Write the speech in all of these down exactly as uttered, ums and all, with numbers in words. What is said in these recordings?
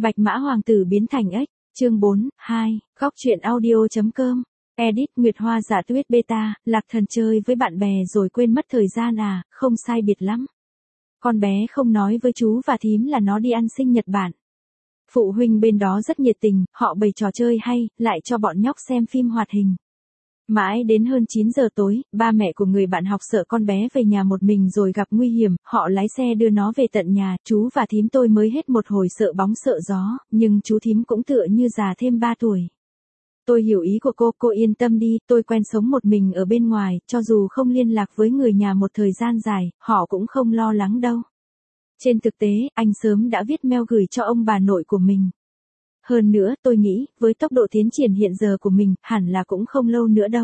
Bạch Mã Hoàng tử biến thành ếch, chương bốn, hai, góc truyện audio.com. Edit Nguyệt Hoa giả tuyết beta, Lạc Thần chơi với bạn bè rồi quên mất thời gian à, không sai biệt lắm. Con bé không nói với chú và thím là nó đi ăn sinh nhật bạn. Phụ huynh bên đó rất nhiệt tình, họ bày trò chơi hay, lại cho bọn nhóc xem phim hoạt hình. Mãi đến hơn chín giờ tối, ba mẹ của người bạn học sợ con bé về nhà một mình rồi gặp nguy hiểm, họ lái xe đưa nó về tận nhà, chú và thím tôi mới hết một hồi sợ bóng sợ gió, nhưng chú thím cũng tựa như già thêm ba tuổi. Tôi hiểu ý của cô, cô yên tâm đi, tôi quen sống một mình ở bên ngoài, cho dù không liên lạc với người nhà một thời gian dài, họ cũng không lo lắng đâu. Trên thực tế, anh sớm đã viết mail gửi cho ông bà nội của mình. Hơn nữa, tôi nghĩ, với tốc độ tiến triển hiện giờ của mình, hẳn là cũng không lâu nữa đâu.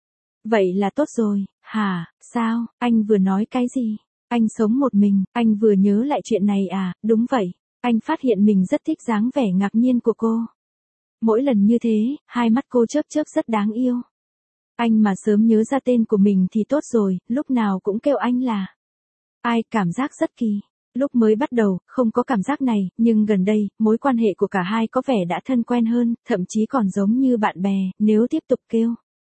Vậy là tốt rồi, hả, sao, anh vừa nói cái gì? Anh sống một mình, anh vừa nhớ lại chuyện này à, đúng vậy. Anh phát hiện mình rất thích dáng vẻ ngạc nhiên của cô. Mỗi lần như thế, hai mắt cô chớp chớp rất đáng yêu. Anh mà sớm nhớ ra tên của mình thì tốt rồi, lúc nào cũng kêu anh là ai, cảm giác rất kỳ. Lúc mới bắt đầu, không có cảm giác này, nhưng gần đây, mối quan hệ của cả hai có vẻ đã thân quen hơn, thậm chí còn giống như bạn bè, nếu tiếp tục kêu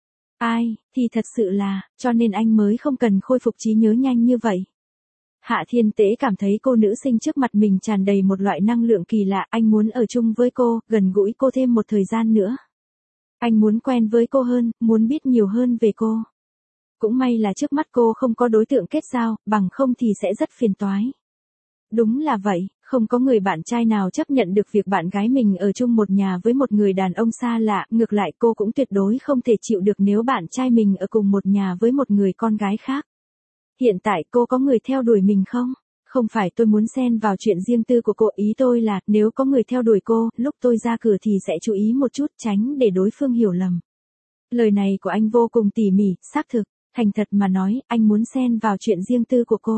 ai, thì thật sự là, cho nên anh mới không cần khôi phục trí nhớ nhanh như vậy. Hạ Thiên Tế cảm thấy cô nữ sinh trước mặt mình tràn đầy một loại năng lượng kỳ lạ, anh muốn ở chung với cô, gần gũi cô thêm một thời gian nữa. Anh muốn quen với cô hơn, muốn biết nhiều hơn về cô. Cũng may là trước mắt cô không có đối tượng kết giao, bằng không thì sẽ rất phiền toái. Đúng là vậy, không có người bạn trai nào chấp nhận được việc bạn gái mình ở chung một nhà với một người đàn ông xa lạ, ngược lại cô cũng tuyệt đối không thể chịu được nếu bạn trai mình ở cùng một nhà với một người con gái khác. Hiện tại cô có người theo đuổi mình không? Không phải tôi muốn xen vào chuyện riêng tư của cô, ý tôi là nếu có người theo đuổi cô, lúc tôi ra cửa thì sẽ chú ý một chút, tránh để đối phương hiểu lầm. Lời này của anh vô cùng tỉ mỉ, xác thực, thành thật mà nói, anh muốn xen vào chuyện riêng tư của cô.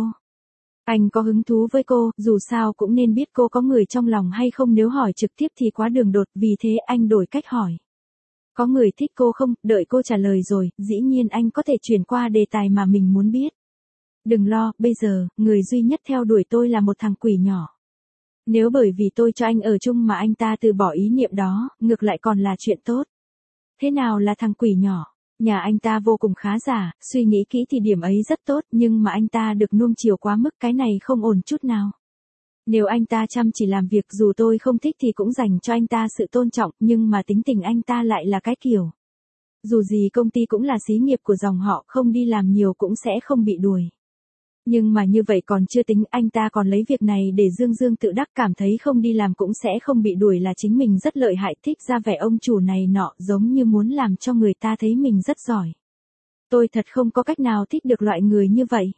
Anh có hứng thú với cô, dù sao cũng nên biết cô có người trong lòng hay không, nếu hỏi trực tiếp thì quá đường đột, vì thế anh đổi cách hỏi. Có người thích cô không, đợi cô trả lời rồi, dĩ nhiên anh có thể chuyển qua đề tài mà mình muốn biết. Đừng lo, bây giờ, người duy nhất theo đuổi tôi là một thằng quỷ nhỏ. Nếu bởi vì tôi cho anh ở chung mà anh ta từ bỏ ý niệm đó, ngược lại còn là chuyện tốt. Thế nào là thằng quỷ nhỏ? Nhà anh ta vô cùng khá giả, suy nghĩ kỹ thì điểm ấy rất tốt, nhưng mà anh ta được nuông chiều quá mức, cái này không ổn chút nào. Nếu anh ta chăm chỉ làm việc dù tôi không thích thì cũng dành cho anh ta sự tôn trọng, nhưng mà tính tình anh ta lại là cái kiểu. Dù gì công ty cũng là xí nghiệp của dòng họ, không đi làm nhiều cũng sẽ không bị đuổi. Nhưng mà như vậy còn chưa tính, anh ta còn lấy việc này để dương dương tự đắc, cảm thấy không đi làm cũng sẽ không bị đuổi là chính mình rất lợi hại, thích ra vẻ ông chủ này nọ, giống như muốn làm cho người ta thấy mình rất giỏi. Tôi thật không có cách nào thích được loại người như vậy.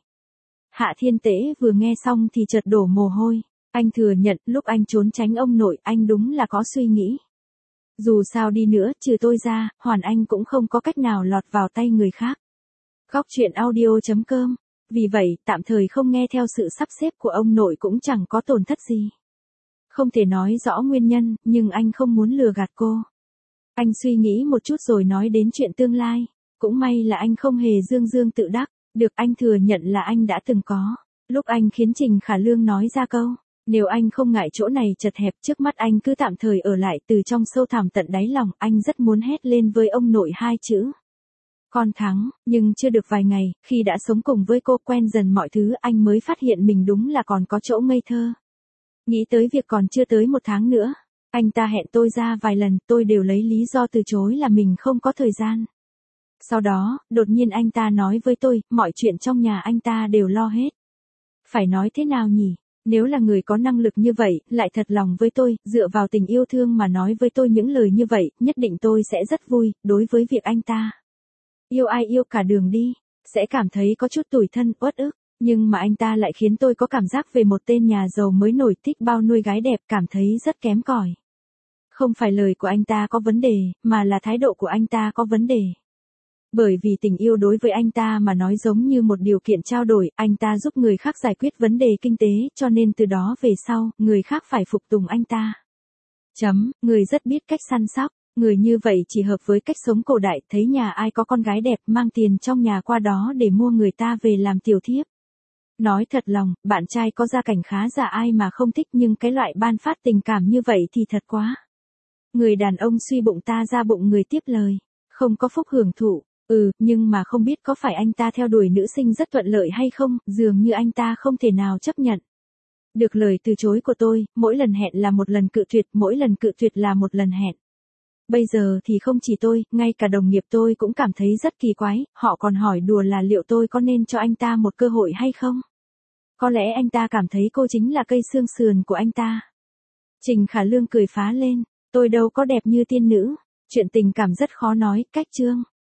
Hạ Thiên Tế vừa nghe xong thì chợt đổ mồ hôi. Anh thừa nhận, lúc anh trốn tránh ông nội, anh đúng là có suy nghĩ. Dù sao đi nữa, trừ tôi ra, Hoàn Anh cũng không có cách nào lọt vào tay người khác. Góc truyện audio.com. Vì vậy, tạm thời không nghe theo sự sắp xếp của ông nội cũng chẳng có tổn thất gì. Không thể nói rõ nguyên nhân, nhưng anh không muốn lừa gạt cô. Anh suy nghĩ một chút rồi nói đến chuyện tương lai. Cũng may là anh không hề dương dương tự đắc. Được, anh thừa nhận là anh đã từng có. Lúc anh khiến Trình Khả Lương nói ra câu, nếu anh không ngại chỗ này chật hẹp, trước mắt anh cứ tạm thời ở lại, từ trong sâu thẳm tận đáy lòng, anh rất muốn hét lên với ông nội hai chữ. Con thắng, nhưng chưa được vài ngày, khi đã sống cùng với cô, quen dần mọi thứ, anh mới phát hiện mình đúng là còn có chỗ ngây thơ. Nghĩ tới việc còn chưa tới một tháng nữa, anh ta hẹn tôi ra vài lần, tôi đều lấy lý do từ chối là mình không có thời gian. Sau đó, đột nhiên anh ta nói với tôi, mọi chuyện trong nhà anh ta đều lo hết. Phải nói thế nào nhỉ? Nếu là người có năng lực như vậy, lại thật lòng với tôi, dựa vào tình yêu thương mà nói với tôi những lời như vậy, nhất định tôi sẽ rất vui, đối với việc anh ta yêu ai yêu cả đường đi, sẽ cảm thấy có chút tủi thân, uất ức, nhưng mà anh ta lại khiến tôi có cảm giác về một tên nhà giàu mới nổi thích bao nuôi gái đẹp, cảm thấy rất kém cỏi. Không phải lời của anh ta có vấn đề, mà là thái độ của anh ta có vấn đề. Bởi vì tình yêu đối với anh ta mà nói giống như một điều kiện trao đổi, anh ta giúp người khác giải quyết vấn đề kinh tế, cho nên từ đó về sau, người khác phải phục tùng anh ta. Chấm, người rất biết cách săn sóc. Người như vậy chỉ hợp với cách sống cổ đại, thấy nhà ai có con gái đẹp, mang tiền trong nhà qua đó để mua người ta về làm tiểu thiếp. Nói thật lòng, bạn trai có gia cảnh khá giả ai mà không thích nhưng cái loại ban phát tình cảm như vậy thì thật quá. Người đàn ông suy bụng ta ra bụng người tiếp lời. Không có phúc hưởng thụ. Ừ, nhưng mà không biết có phải anh ta theo đuổi nữ sinh rất thuận lợi hay không, dường như anh ta không thể nào chấp nhận được lời từ chối của tôi, mỗi lần hẹn là một lần cự tuyệt, mỗi lần cự tuyệt là một lần hẹn. Bây giờ thì không chỉ tôi, ngay cả đồng nghiệp tôi cũng cảm thấy rất kỳ quái, họ còn hỏi đùa là liệu tôi có nên cho anh ta một cơ hội hay không? Có lẽ anh ta cảm thấy cô chính là cây xương sườn của anh ta. Trình Khả Lương cười phá lên, tôi đâu có đẹp như tiên nữ, chuyện tình cảm rất khó nói, cách chương.